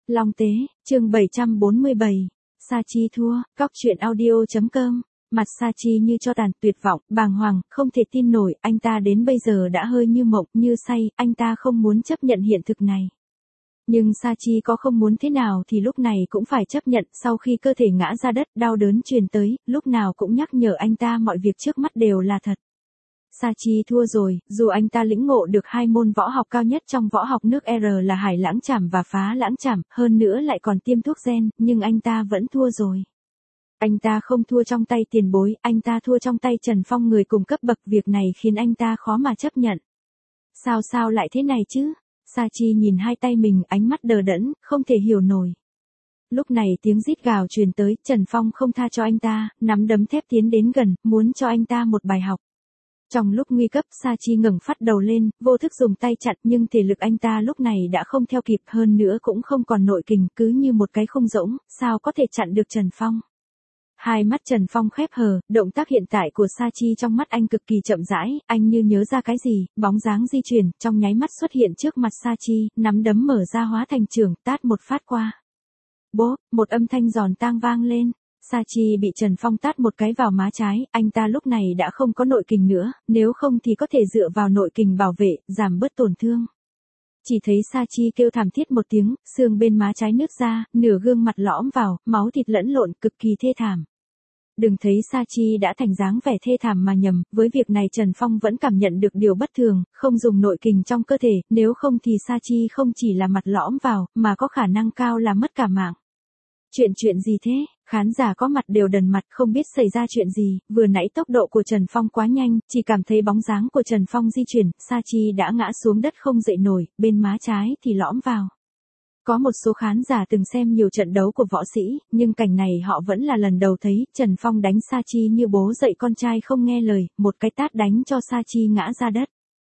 Long Tế, chương 747. Sa Chi thua, Cóc truyện audio.com. Mặt Sa Chi như cho tàn, tuyệt vọng, bàng hoàng, không thể tin nổi, anh ta đến bây giờ đã hơi như mộng, như say, anh ta không muốn chấp nhận hiện thực này. Nhưng Sa Chi có không muốn thế nào thì lúc này cũng phải chấp nhận, sau khi cơ thể ngã ra đất, đau đớn truyền tới, lúc nào cũng nhắc nhở anh ta mọi việc trước mắt đều là thật. Sa Chi thua rồi, dù anh ta lĩnh ngộ được hai môn võ học cao nhất trong võ học nước R là Hải Lãng Chảm và Phá Lãng Chảm, hơn nữa lại còn tiêm thuốc gen, nhưng anh ta vẫn thua rồi. Anh ta không thua trong tay tiền bối, anh ta thua trong tay Trần Phong, người cùng cấp bậc, việc này khiến anh ta khó mà chấp nhận. Sao lại thế này chứ? Sa Chi nhìn hai tay mình, ánh mắt đờ đẫn, không thể hiểu nổi. Lúc này tiếng rít gào truyền tới, Trần Phong không tha cho anh ta, nắm đấm thép tiến đến gần, muốn cho anh ta một bài học. Trong lúc nguy cấp, Sa Chi ngẩng phát đầu lên, vô thức dùng tay chặn, nhưng thể lực anh ta lúc này đã không theo kịp, hơn nữa cũng không còn nội kình, cứ như một cái khung rỗng, sao có thể chặn được Trần Phong. Hai mắt Trần Phong khép hờ, động tác hiện tại của Sa Chi trong mắt anh cực kỳ chậm rãi, anh như nhớ ra cái gì, bóng dáng di chuyển, trong nháy mắt xuất hiện trước mặt Sa Chi, nắm đấm mở ra hóa thành chưởng, tát một phát qua. Bốp, một âm thanh giòn tang vang lên. Sa Chi bị Trần Phong tát một cái vào má trái, anh ta lúc này đã không có nội kình nữa, nếu không thì có thể dựa vào nội kình bảo vệ, giảm bớt tổn thương. Chỉ thấy Sa Chi kêu thảm thiết một tiếng, xương bên má trái nứt ra, nửa gương mặt lõm vào, máu thịt lẫn lộn, cực kỳ thê thảm. Đừng thấy Sa Chi đã thành dáng vẻ thê thảm mà nhầm, với việc này Trần Phong vẫn cảm nhận được điều bất thường, không dùng nội kình trong cơ thể, nếu không thì Sa Chi không chỉ là mặt lõm vào, mà có khả năng cao là mất cả mạng. Chuyện gì thế? Khán giả có mặt đều đần mặt, không biết xảy ra chuyện gì, vừa nãy tốc độ của Trần Phong quá nhanh, chỉ cảm thấy bóng dáng của Trần Phong di chuyển, Sa Chi đã ngã xuống đất không dậy nổi, bên má trái thì lõm vào. Có một số khán giả từng xem nhiều trận đấu của võ sĩ, nhưng cảnh này họ vẫn là lần đầu thấy, Trần Phong đánh Sa Chi như bố dạy con trai không nghe lời, một cái tát đánh cho Sa Chi ngã ra đất.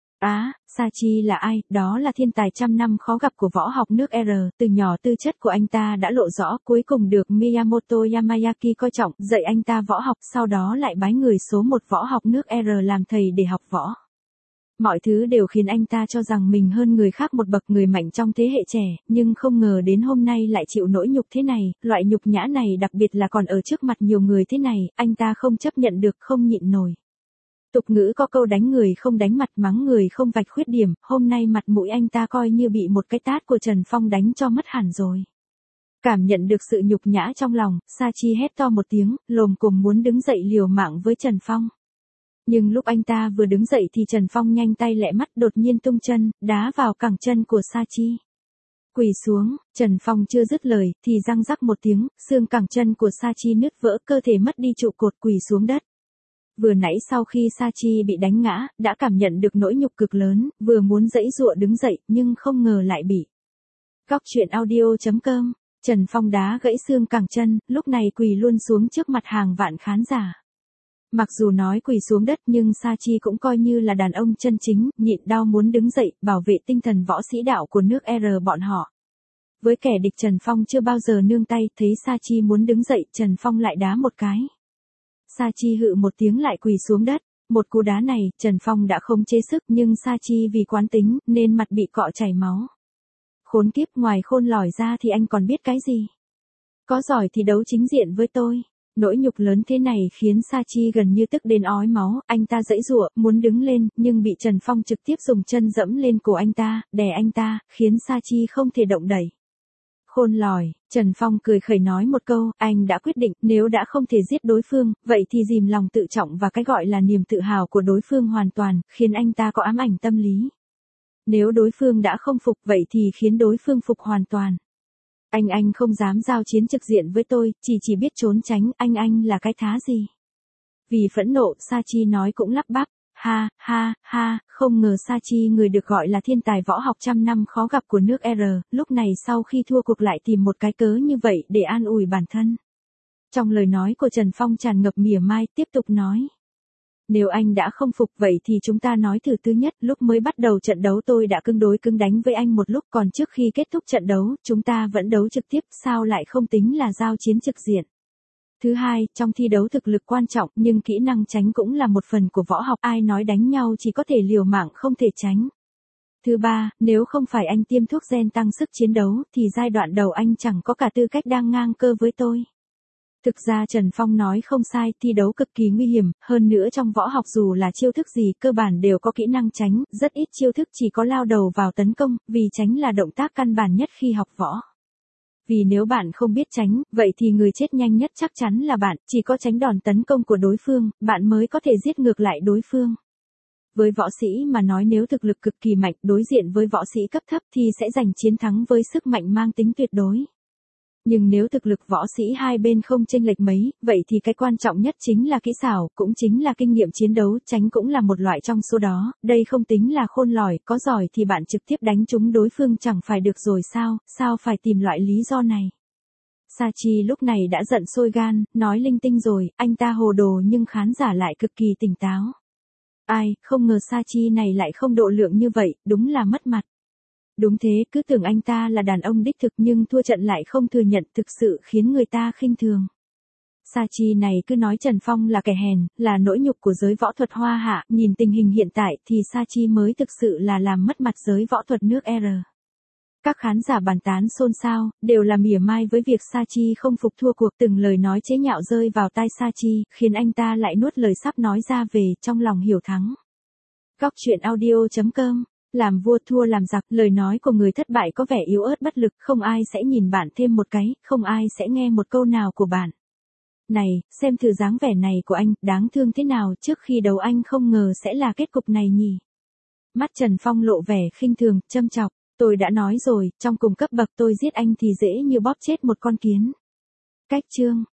Sa Chi là ai? Đó là thiên tài trăm năm khó gặp của võ học nước R, từ nhỏ tư chất của anh ta đã lộ rõ, cuối cùng được Miyamoto Yamayaki coi trọng, dạy anh ta võ học, sau đó lại bái người số một võ học nước R làm thầy để học võ. Mọi thứ đều khiến anh ta cho rằng mình hơn người khác một bậc, người mạnh trong thế hệ trẻ, nhưng không ngờ đến hôm nay lại chịu nỗi nhục thế này, loại nhục nhã này đặc biệt là còn ở trước mặt nhiều người thế này, anh ta không chấp nhận được, không nhịn nổi. Tục ngữ có câu đánh người không đánh mặt, mắng người không vạch khuyết điểm, hôm nay mặt mũi anh ta coi như bị một cái tát của Trần Phong đánh cho mất hẳn rồi. Cảm nhận được sự nhục nhã trong lòng, Sa Chi hét to một tiếng, lồm cồm muốn đứng dậy liều mạng với Trần Phong. Nhưng lúc anh ta vừa đứng dậy thì Trần Phong nhanh tay lẹ mắt, đột nhiên tung chân, đá vào cẳng chân của Sa Chi. Quỳ xuống, Trần Phong chưa dứt lời, thì răng rắc một tiếng, xương cẳng chân của Sa Chi nứt vỡ, cơ thể mất đi trụ cột, quỳ xuống đất. Vừa nãy sau khi Sa Chi bị đánh ngã, đã cảm nhận được nỗi nhục cực lớn, vừa muốn giãy giụa đứng dậy, nhưng không ngờ lại bị. Cóc truyện audio.com. Trần Phong đá gãy xương cẳng chân, lúc này quỳ luôn xuống trước mặt hàng vạn khán giả. Mặc dù nói quỳ xuống đất nhưng Sa Chi cũng coi như là đàn ông chân chính, nhịn đau muốn đứng dậy, bảo vệ tinh thần võ sĩ đạo của nước R bọn họ. Với kẻ địch Trần Phong chưa bao giờ nương tay, thấy Sa Chi muốn đứng dậy, Trần Phong lại đá một cái. Sa Chi hự một tiếng lại quỳ xuống đất, một cú đá này, Trần Phong đã không chế sức, nhưng Sa Chi vì quán tính, nên mặt bị cọ chảy máu. Khốn kiếp, ngoài khôn lỏi ra thì anh còn biết cái gì? Có giỏi thì đấu chính diện với tôi. Nỗi nhục lớn thế này khiến Sa Chi gần như tức đến ói máu, anh ta giãy giụa, muốn đứng lên, nhưng bị Trần Phong trực tiếp dùng chân dẫm lên cổ anh ta, đè anh ta, khiến Sa Chi không thể động đậy. Khôn lỏi, Trần Phong cười khẩy nói một câu, anh đã quyết định, nếu đã không thể giết đối phương, vậy thì dìm lòng tự trọng và cái gọi là niềm tự hào của đối phương hoàn toàn, khiến anh ta có ám ảnh tâm lý. Nếu đối phương đã không phục, vậy thì khiến đối phương phục hoàn toàn. Anh không dám giao chiến trực diện với tôi, chỉ biết trốn tránh, anh là cái thá gì? Vì phẫn nộ, Sa Chi nói cũng lắp bắp, ha, không ngờ Sa Chi, người được gọi là thiên tài võ học trăm năm khó gặp của nước R, lúc này sau khi thua cuộc lại tìm một cái cớ như vậy để an ủi bản thân. Trong lời nói của Trần Phong tràn ngập mỉa mai, tiếp tục nói. Nếu anh đã không phục vậy thì chúng ta nói thử. Thứ nhất, lúc mới bắt đầu trận đấu tôi đã cứng đánh với anh một lúc, còn trước khi kết thúc trận đấu, chúng ta vẫn đấu trực tiếp, sao lại không tính là giao chiến trực diện. Thứ hai, trong thi đấu thực lực quan trọng, nhưng kỹ năng tránh cũng là một phần của võ học, ai nói đánh nhau chỉ có thể liều mạng không thể tránh. Thứ ba, nếu không phải anh tiêm thuốc gen tăng sức chiến đấu thì giai đoạn đầu anh chẳng có cả tư cách đang ngang cơ với tôi. Thực ra Trần Phong nói không sai, thi đấu cực kỳ nguy hiểm, hơn nữa trong võ học dù là chiêu thức gì cơ bản đều có kỹ năng tránh, rất ít chiêu thức chỉ có lao đầu vào tấn công, vì tránh là động tác căn bản nhất khi học võ. Vì nếu bạn không biết tránh, vậy thì người chết nhanh nhất chắc chắn là bạn, chỉ có tránh đòn tấn công của đối phương, bạn mới có thể giết ngược lại đối phương. Với võ sĩ mà nói nếu thực lực cực kỳ mạnh đối diện với võ sĩ cấp thấp thì sẽ giành chiến thắng với sức mạnh mang tính tuyệt đối. Nhưng nếu thực lực võ sĩ hai bên không chênh lệch mấy, vậy thì cái quan trọng nhất chính là kỹ xảo, cũng chính là kinh nghiệm chiến đấu, tránh cũng là một loại trong số đó, đây không tính là khôn lỏi, có giỏi thì bạn trực tiếp đánh trúng đối phương chẳng phải được rồi sao phải tìm loại lý do này. Sachi lúc này đã giận sôi gan, nói linh tinh rồi, anh ta hồ đồ nhưng khán giả lại cực kỳ tỉnh táo. Ai, không ngờ Sachi này lại không độ lượng như vậy, đúng là mất mặt. Đúng thế, cứ tưởng anh ta là đàn ông đích thực nhưng thua trận lại không thừa nhận thực sự khiến người ta khinh thường. Sachi này cứ nói Trần Phong là kẻ hèn, là nỗi nhục của giới võ thuật Hoa Hạ, nhìn tình hình hiện tại thì Sachi mới thực sự là làm mất mặt giới võ thuật nước R. Các khán giả bàn tán xôn xao, đều là mỉa mai với việc Sachi không phục thua cuộc, từng lời nói chế nhạo rơi vào tai Sachi, khiến anh ta lại nuốt lời sắp nói ra về, trong lòng hiểu thắng. Góc truyện audio.com. Làm vua thua làm giặc, lời nói của người thất bại có vẻ yếu ớt bất lực, không ai sẽ nhìn bạn thêm một cái, không ai sẽ nghe một câu nào của bạn. Này, xem thử dáng vẻ này của anh, đáng thương thế nào, trước khi đấu anh không ngờ sẽ là kết cục này nhỉ. Mắt Trần Phong lộ vẻ khinh thường, châm chọc, tôi đã nói rồi, trong cùng cấp bậc tôi giết anh thì dễ như bóp chết một con kiến. Cách chương